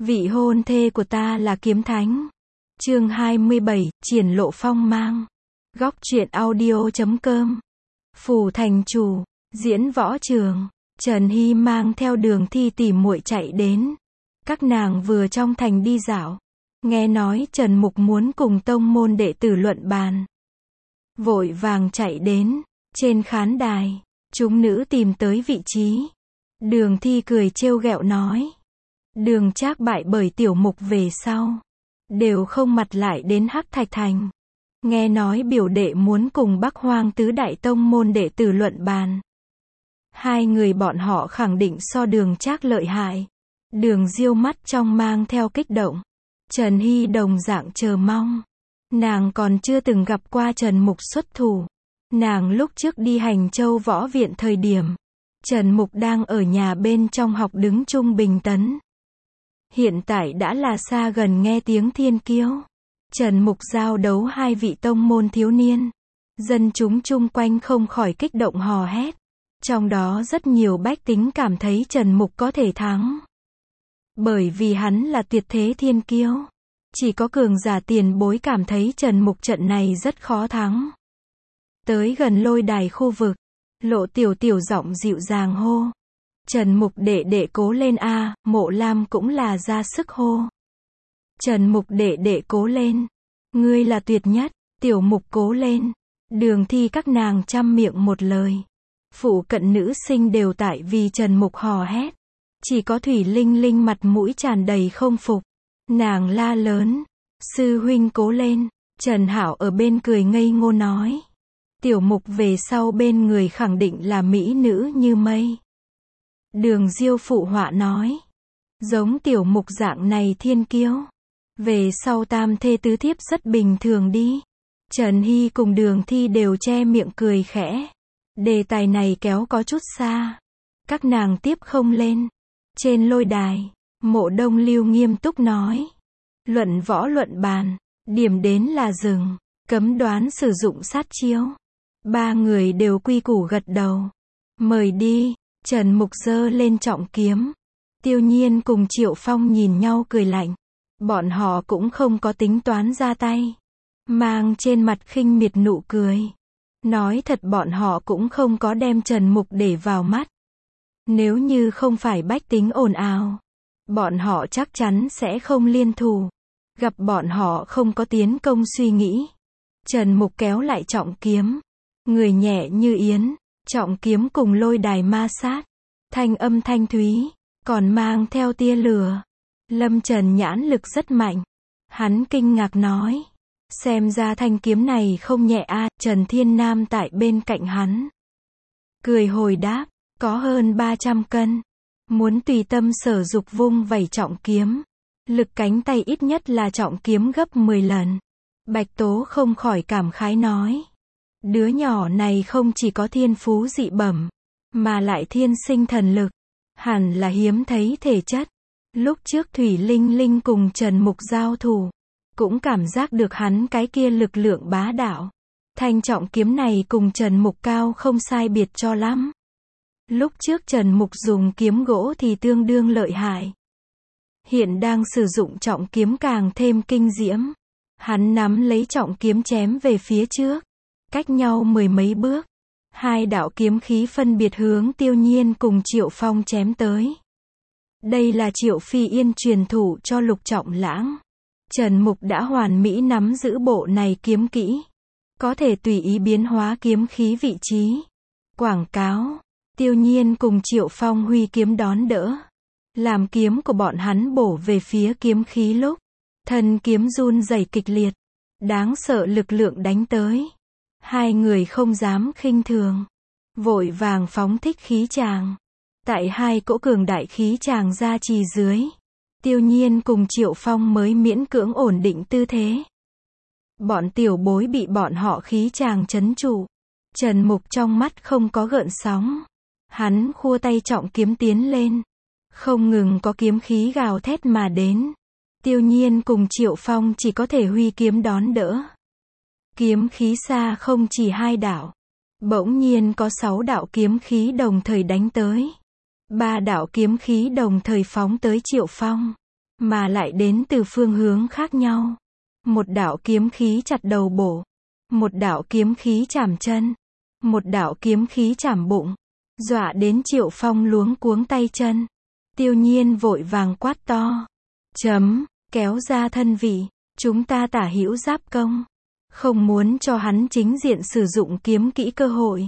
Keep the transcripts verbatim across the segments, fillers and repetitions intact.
Vị hôn thê của ta là kiếm thánh. Chương hai mươi bảy, triển lộ phong mang. Góc truyện audio chấm com. Phủ thành chủ, diễn võ trường, Trần Hy mang theo Đường Thi tỉ muội chạy đến. Các nàng vừa trong thành đi dạo, nghe nói Trần Mục muốn cùng tông môn đệ tử luận bàn. Vội vàng chạy đến, trên khán đài, chúng nữ tìm tới vị trí. Đường Thi cười trêu ghẹo nói. Đường Trác bại bởi Tiểu Mục về sau, đều không mặt lại đến Hắc Thạch Thành. Nghe nói biểu đệ muốn cùng Bắc Hoang tứ đại tông môn đệ tử luận bàn. Hai người bọn họ khẳng định so Đường Trác lợi hại. Đường Diêu mắt trong mang theo kích động. Trần Hy đồng dạng chờ mong. Nàng còn chưa từng gặp qua Trần Mục xuất thủ. Nàng lúc trước đi Hành Châu võ viện thời điểm, Trần Mục đang ở nhà bên trong học đứng trung bình tấn. Hiện tại đã là xa gần nghe tiếng thiên kiêu. Trần Mục giao đấu hai vị tông môn thiếu niên. Dân chúng chung quanh không khỏi kích động hò hét. Trong đó rất nhiều bách tính cảm thấy Trần Mục có thể thắng. Bởi vì hắn là tuyệt thế thiên kiêu. Chỉ có cường giả tiền bối cảm thấy Trần Mục trận này rất khó thắng. Tới gần lôi đài khu vực, Lộ Tiểu Tiểu giọng dịu dàng hô. Trần Mục đệ đệ cố lên a, Mộ Lam cũng là ra sức hô. Trần Mục đệ đệ cố lên. Ngươi là tuyệt nhất, Tiểu Mục cố lên. Đường Thi các nàng trăm miệng một lời. Phụ cận nữ sinh đều tại vì Trần Mục hò hét. Chỉ có Thủy Linh Linh mặt mũi tràn đầy không phục. Nàng la lớn. Sư huynh cố lên. Trần Hảo ở bên cười ngây ngô nói. Tiểu Mục về sau bên người khẳng định là mỹ nữ như mây. Đường Diêu phụ họa nói. Giống Tiểu Mục dạng này thiên kiêu. Về sau tam thê tứ thiếp rất bình thường đi. Trần Hy cùng Đường Thi đều che miệng cười khẽ. Đề tài này kéo có chút xa. Các nàng tiếp không lên. Trên lôi đài, Mộ Đông Lưu nghiêm túc nói. Luận võ luận bàn, điểm đến là dừng, cấm đoán sử dụng sát chiêu. Ba người đều quy củ gật đầu. Mời đi. Trần Mục giơ lên trọng kiếm. Tiêu Nhiên cùng Triệu Phong nhìn nhau cười lạnh. Bọn họ cũng không có tính toán ra tay. Mang trên mặt khinh miệt nụ cười. Nói thật bọn họ cũng không có đem Trần Mục để vào mắt. Nếu như không phải bách tính ồn ào, bọn họ chắc chắn sẽ không liên thủ. Gặp bọn họ không có tiến công suy nghĩ. Trần Mục kéo lại trọng kiếm. Người nhẹ như yến. Trọng kiếm cùng lôi đài ma sát. Thanh âm thanh thúy. Còn mang theo tia lửa. Lâm Trần nhãn lực rất mạnh. Hắn kinh ngạc nói. Xem ra thanh kiếm này không nhẹ a. Trần Thiên Nam tại bên cạnh hắn. Cười hồi đáp. Có hơn ba trăm cân. Muốn tùy tâm sở dục vung vẩy trọng kiếm. Lực cánh tay ít nhất là trọng kiếm gấp mười lần. Bạch Tố không khỏi cảm khái nói. Đứa nhỏ này không chỉ có thiên phú dị bẩm, mà lại thiên sinh thần lực. Hẳn là hiếm thấy thể chất. Lúc trước Thủy Linh Linh cùng Trần Mục giao thủ, cũng cảm giác được hắn cái kia lực lượng bá đạo. Thanh trọng kiếm này cùng Trần Mục cao không sai biệt cho lắm. Lúc trước Trần Mục dùng kiếm gỗ thì tương đương lợi hại. Hiện đang sử dụng trọng kiếm càng thêm kinh diễm. Hắn nắm lấy trọng kiếm chém về phía trước. Cách nhau mười mấy bước. Hai đạo kiếm khí phân biệt hướng Tiêu Nhiên cùng Triệu Phong chém tới. Đây là Triệu Phi Yên truyền thủ cho Lục Trọng Lãng. Trần Mục đã hoàn mỹ nắm giữ bộ này kiếm kỹ. Có thể tùy ý biến hóa kiếm khí vị trí. Quảng cáo. Tiêu Nhiên cùng Triệu Phong huy kiếm đón đỡ. Làm kiếm của bọn hắn bổ về phía kiếm khí lúc. Thân kiếm run rẩy kịch liệt. Đáng sợ lực lượng đánh tới. Hai người không dám khinh thường. Vội vàng phóng thích khí tràng. Tại hai cỗ cường đại khí tràng ra trì dưới. Tiêu Nhiên cùng Triệu Phong mới miễn cưỡng ổn định tư thế. Bọn tiểu bối bị bọn họ khí tràng trấn trụ. Trần Mục trong mắt không có gợn sóng. Hắn khua tay trọng kiếm tiến lên. Không ngừng có kiếm khí gào thét mà đến. Tiêu Nhiên cùng Triệu Phong chỉ có thể huy kiếm đón đỡ. Kiếm khí xa không chỉ hai đạo. Bỗng nhiên có sáu đạo kiếm khí đồng thời đánh tới. Ba đạo kiếm khí đồng thời phóng tới Triệu Phong. mà lại đến từ phương hướng khác nhau. Một đạo kiếm khí chặt đầu bổ, một đạo kiếm khí chảm chân, một đạo kiếm khí chảm bụng, dọa đến Triệu Phong luống cuống tay chân. Tiêu Nhiên vội vàng quát to, chấm, kéo ra thân vị, chúng ta tả hữu giáp công, không muốn cho hắn chính diện sử dụng kiếm kỹ cơ hội.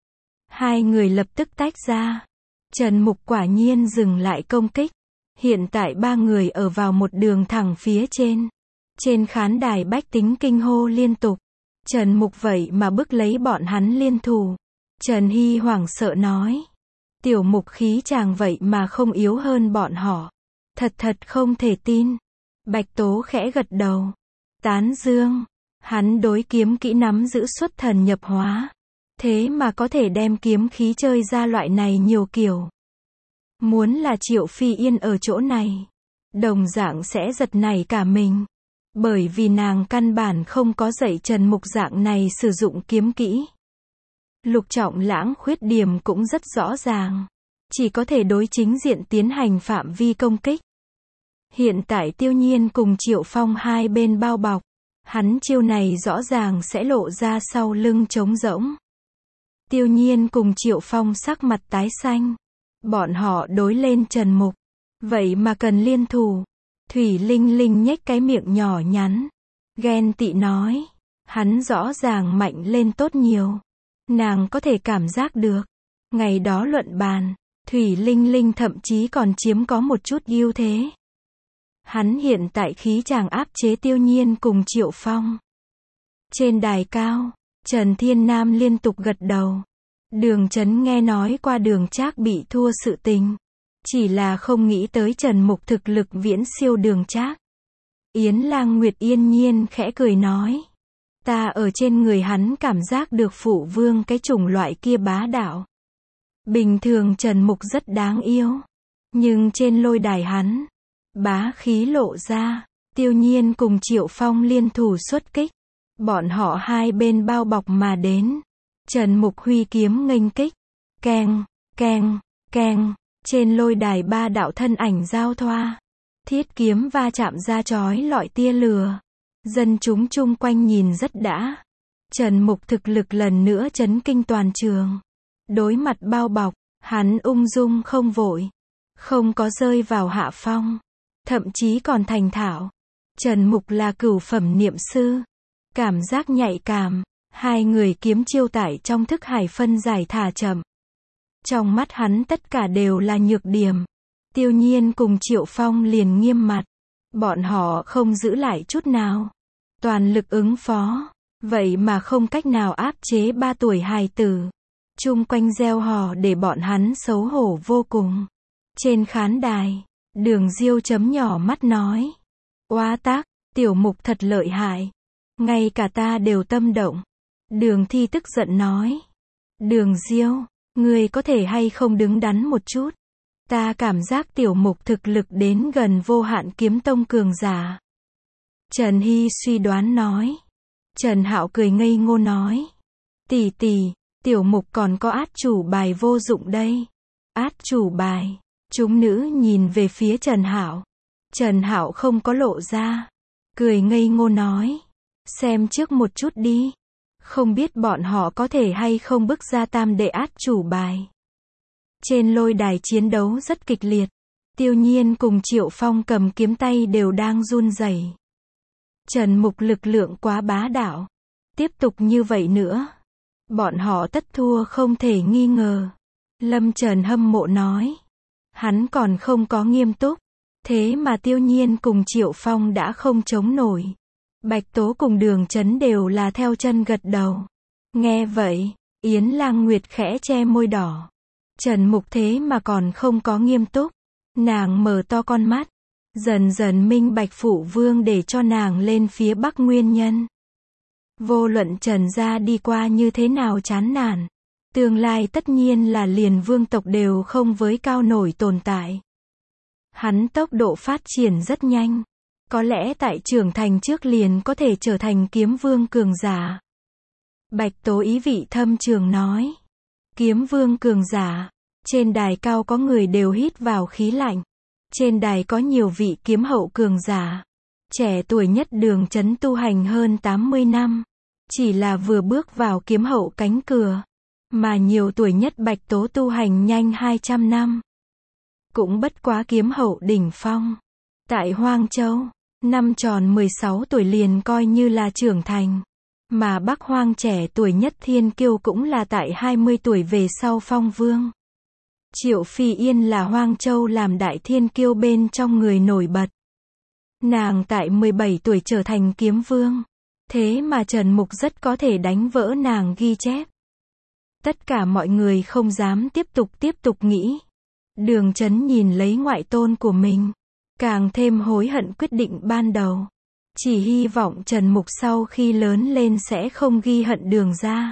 Hai người lập tức tách ra. Trần Mục quả nhiên dừng lại công kích. Hiện tại ba người ở vào một đường thẳng phía trên. Trên khán đài bách tính kinh hô liên tục. Trần Mục vậy mà bức lấy bọn hắn liên thủ. Trần Hy hoảng sợ nói. Tiểu Mục khí chàng vậy mà không yếu hơn bọn họ. Thật thật không thể tin. Bạch Tố khẽ gật đầu. Tán dương. Hắn đối kiếm kỹ nắm giữ xuất thần nhập hóa. Thế mà có thể đem kiếm khí chơi ra loại này nhiều kiểu. Muốn là Triệu Phi Yên ở chỗ này, đồng dạng sẽ giật nảy cả mình. Bởi vì nàng căn bản không có dạy Trần Mục dạng này sử dụng kiếm kỹ. Lục Trọng Lãng khuyết điểm cũng rất rõ ràng. Chỉ có thể đối chính diện tiến hành phạm vi công kích. Hiện tại Tiêu Nhiên cùng Triệu Phong hai bên bao bọc. Hắn chiêu này rõ ràng sẽ lộ ra sau lưng trống rỗng. Tiêu Nhiên cùng Triệu Phong sắc mặt tái xanh. Bọn họ đối lên Trần Mục. Vậy mà cần liên thủ. Thủy Linh Linh nhếch cái miệng nhỏ nhắn. Ghen tị nói. Hắn rõ ràng mạnh lên tốt nhiều. Nàng có thể cảm giác được. Ngày đó luận bàn, Thủy Linh Linh thậm chí còn chiếm có một chút ưu thế. Hắn hiện tại khí chàng áp chế Tiêu Nhiên cùng Triệu Phong. Trên đài cao, Trần Thiên Nam liên tục gật đầu. Đường Chấn nghe nói qua Đường Trác bị thua sự tình. Chỉ là không nghĩ tới Trần Mục thực lực viễn siêu Đường Trác. Yến Lang Nguyệt yên nhiên khẽ cười nói. Ta ở trên người hắn cảm giác được phụ vương cái chủng loại kia bá đạo. Bình thường Trần Mục rất đáng yêu. Nhưng trên lôi đài hắn, bá khí lộ ra. Tiêu Nhiên cùng Triệu Phong liên thủ xuất kích. Bọn họ hai bên bao bọc mà đến. Trần Mục huy kiếm nghênh kích. Keng, keng, keng. Trên lôi đài ba đạo thân ảnh giao thoa. Thiết kiếm va chạm ra chói lọi tia lửa. Dân chúng chung quanh nhìn rất đã. Trần Mục thực lực lần nữa chấn kinh toàn trường. Đối mặt bao bọc, hắn ung dung không vội. Không có rơi vào hạ phong. Thậm chí còn thành thạo. Trần Mục là cửu phẩm niệm sư. Cảm giác nhạy cảm. Hai người kiếm chiêu tải trong thức hải phân giải thả chậm. Trong mắt hắn tất cả đều là nhược điểm. Tiêu Nhiên cùng Triệu Phong liền nghiêm mặt. Bọn họ không giữ lại chút nào. Toàn lực ứng phó. Vậy mà không cách nào áp chế ba tuổi hài tử. Chung quanh gieo hò để bọn hắn xấu hổ vô cùng. Trên khán đài, Đường Diêu chấm nhỏ mắt nói. Oá tác, Tiểu Mục thật lợi hại. Ngay cả ta đều tâm động. Đường Thi tức giận nói. Đường Diêu, ngươi có thể hay không đứng đắn một chút. Ta cảm giác Tiểu Mục thực lực đến gần vô hạn kiếm tông cường giả. Trần Hy suy đoán nói. Trần Hạo cười ngây ngô nói. Tỷ tỷ, Tiểu Mục còn có át chủ bài vô dụng đây. Át chủ bài. Chúng nữ nhìn về phía Trần Hạo. Trần Hạo không có lộ ra. Cười ngây ngô nói. Xem trước một chút đi. Không biết bọn họ có thể hay không bức ra tam đệ át chủ bài. Trên lôi đài chiến đấu rất kịch liệt. Tiêu Nhiên cùng Triệu Phong cầm kiếm tay đều đang run rẩy. Trần Mục lực lượng quá bá đạo. Tiếp tục như vậy nữa, bọn họ tất thua không thể nghi ngờ. Lâm Trần hâm mộ nói. Hắn còn không có nghiêm túc. Thế mà Tiêu Nhiên cùng Triệu Phong đã không chống nổi. Bạch Tố cùng Đường Chấn đều là theo chân gật đầu. Nghe vậy, Yến Lang Nguyệt khẽ che môi đỏ. Trần Mục thế mà còn không có nghiêm túc. Nàng mở to con mắt. Dần dần minh bạch phụ vương để cho nàng lên phía Bắc nguyên nhân. Vô luận Trần gia đi qua như thế nào chán nản. Tương lai tất nhiên là liền vương tộc đều không với cao nổi tồn tại. Hắn tốc độ phát triển rất nhanh. Có lẽ tại trưởng thành trước liền có thể trở thành kiếm vương cường giả. Bạch Tố ý vị thâm trường nói. Kiếm vương cường giả. Trên đài cao có người đều hít vào khí lạnh. Trên đài có nhiều vị kiếm hậu cường giả. Trẻ tuổi nhất Đường Chấn tu hành hơn tám mươi năm. Chỉ là vừa bước vào kiếm hậu cánh cửa. Mà nhiều tuổi nhất Bạch Tố tu hành nhanh hai trăm năm. Cũng bất quá kiếm hậu đỉnh phong. Tại Hoang Châu, năm tròn mười sáu tuổi liền coi như là trưởng thành. Mà Bắc Hoang trẻ tuổi nhất Thiên Kiêu cũng là tại hai mươi tuổi về sau phong vương. Triệu Phi Yên là Hoang Châu làm đại thiên kiêu bên trong người nổi bật. Nàng tại mười bảy tuổi trở thành kiếm vương. Thế mà Trần Mục rất có thể đánh vỡ nàng ghi chép. Tất cả mọi người không dám tiếp tục tiếp tục nghĩ. Đường Chấn nhìn lấy ngoại tôn của mình. Càng thêm hối hận quyết định ban đầu. Chỉ hy vọng Trần Mục sau khi lớn lên sẽ không ghi hận Đường ra.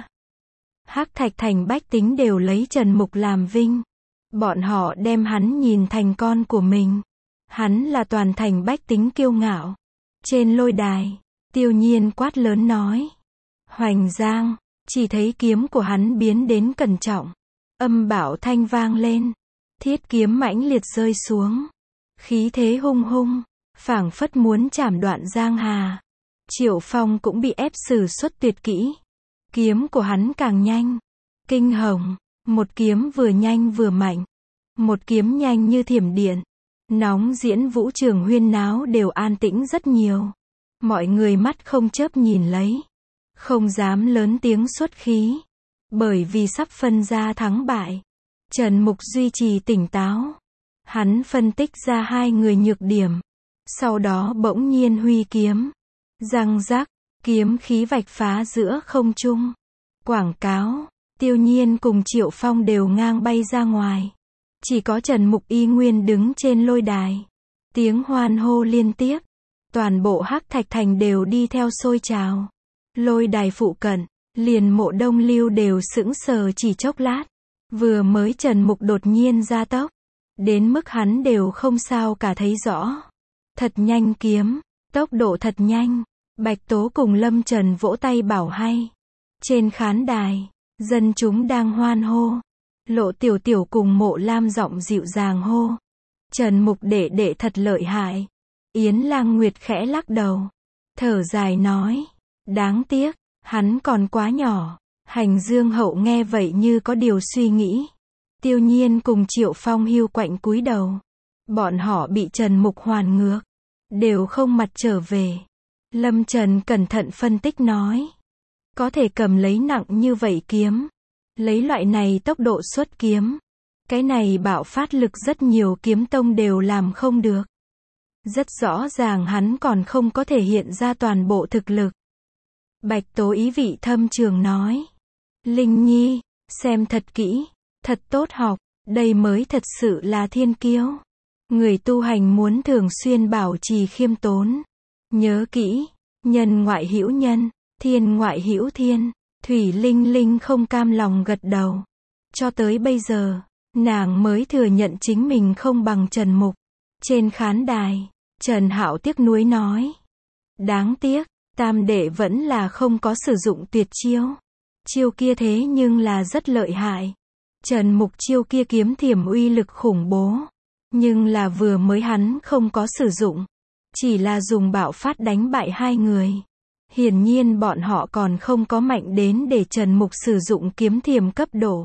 Hắc Thạch Thành bách tính đều lấy Trần Mục làm vinh. Bọn họ đem hắn nhìn thành con của mình. Hắn là toàn thành bách tính kiêu ngạo. Trên lôi đài, Tiêu Nhiên quát lớn nói. Hoành Giang, chỉ thấy kiếm của hắn biến đến cẩn trọng. Âm bảo thanh vang lên. Thiết kiếm mãnh liệt rơi xuống. Khí thế hung hung, phảng phất muốn chảm đoạn Giang Hà. Triệu Phong cũng bị ép sử xuất tuyệt kỹ. Kiếm của hắn càng nhanh. Kinh hồng, một kiếm vừa nhanh vừa mạnh. Một kiếm nhanh như thiểm điện. Nóng diễn vũ trường huyên náo đều an tĩnh rất nhiều. Mọi người mắt không chớp nhìn lấy. Không dám lớn tiếng xuất khí. Bởi vì sắp phân ra thắng bại. Trần Mục duy trì tỉnh táo. Hắn phân tích ra hai người nhược điểm. Sau đó bỗng nhiên huy kiếm. Răng rắc, kiếm khí vạch phá giữa không trung. Quảng cáo, Tiêu Nhiên cùng Triệu Phong đều ngang bay ra ngoài. Chỉ có Trần Mục y nguyên đứng trên lôi đài. Tiếng hoan hô liên tiếp. Toàn bộ Hắc Thạch Thành đều đi theo sôi trào. Lôi đài phụ cận, liền Mộ Đông Lưu đều sững sờ chỉ chốc lát. Vừa mới Trần Mục đột nhiên ra tốc. Đến mức hắn đều không sao cả thấy rõ. Thật nhanh kiếm, tốc độ thật nhanh. Bạch Tố cùng Lâm Trần vỗ tay bảo hay. Trên khán đài, dân chúng đang hoan hô. Lộ Tiểu Tiểu cùng Mộ Lam giọng dịu dàng hô. Trần Mục đệ đệ thật lợi hại. Yến Lang Nguyệt khẽ lắc đầu. Thở dài nói. Đáng tiếc, hắn còn quá nhỏ. Hành Dương Hậu nghe vậy như có điều suy nghĩ. Tiêu Nhiên cùng Triệu Phong hiu quạnh cúi đầu. Bọn họ bị Trần Mục hoàn ngược. Đều không mặt trở về. Lâm Trần cẩn thận phân tích nói. Có thể cầm lấy nặng như vậy kiếm. Lấy loại này tốc độ xuất kiếm. Cái này bạo phát lực rất nhiều kiếm tông đều làm không được. Rất rõ ràng hắn còn không có thể hiện ra toàn bộ thực lực. Bạch Tố ý vị thâm trường nói. Linh Nhi, xem thật kỹ, thật tốt học, đây mới thật sự là thiên kiêu. Người tu hành muốn thường xuyên bảo trì khiêm tốn. Nhớ kỹ, nhân ngoại hữu nhân, thiên ngoại hữu thiên. Thủy Linh Linh không cam lòng gật đầu. Cho tới bây giờ, nàng mới thừa nhận chính mình không bằng Trần Mục. Trên khán đài, Trần Hạo tiếc nuối nói. Đáng tiếc, tam đệ vẫn là không có sử dụng tuyệt chiêu. Chiêu kia thế nhưng là rất lợi hại. Trần Mục chiêu kia kiếm thiểm uy lực khủng bố. Nhưng là vừa mới hắn không có sử dụng. Chỉ là dùng bạo phát đánh bại hai người. Hiển nhiên bọn họ còn không có mạnh đến để Trần Mục sử dụng kiếm thiểm cấp độ.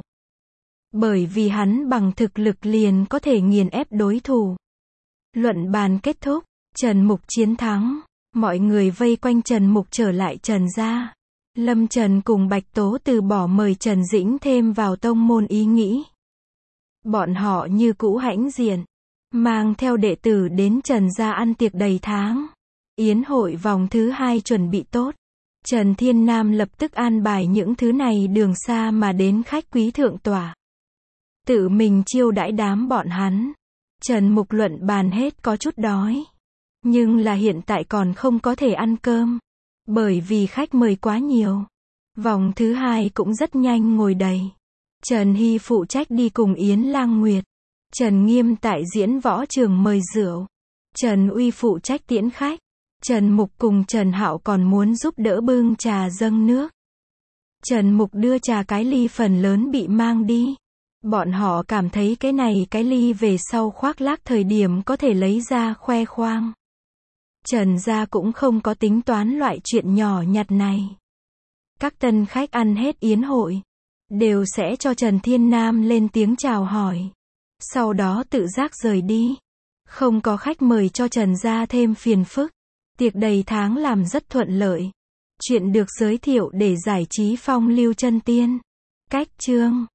Bởi vì hắn bằng thực lực liền có thể nghiền ép đối thủ. Luận bàn kết thúc, Trần Mục chiến thắng. Mọi người vây quanh Trần Mục trở lại Trần gia. Lâm Trần cùng Bạch Tố từ bỏ mời Trần Dĩnh thêm vào tông môn ý nghĩ. Bọn họ như cũ hãnh diện. Mang theo đệ tử đến Trần gia ăn tiệc đầy tháng. Yến hội vòng thứ hai chuẩn bị tốt. Trần Thiên Nam lập tức an bài những thứ này đường xa mà đến khách quý thượng tòa. Tự mình chiêu đãi đám bọn hắn. Trần Mục luận bàn hết có chút đói. Nhưng là hiện tại còn không có thể ăn cơm. Bởi vì khách mời quá nhiều. Vòng thứ hai cũng rất nhanh ngồi đầy. Trần Hy phụ trách đi cùng Yến Lang Nguyệt. Trần Nghiêm tại diễn võ trường mời rượu. Trần Uy phụ trách tiễn khách. Trần Mục cùng Trần Hạo còn muốn giúp đỡ bưng trà dâng nước. Trần Mục đưa trà cái ly phần lớn bị mang đi. Bọn họ cảm thấy cái này cái ly về sau khoác lác thời điểm có thể lấy ra khoe khoang. Trần gia cũng không có tính toán loại chuyện nhỏ nhặt này. Các tân khách ăn hết yến hội, đều sẽ cho Trần Thiên Nam lên tiếng chào hỏi. Sau đó tự giác rời đi. Không có khách mời cho Trần gia thêm phiền phức. Tiệc đầy tháng làm rất thuận lợi. Chuyện được giới thiệu để giải trí phong lưu chân tiên. Cách chương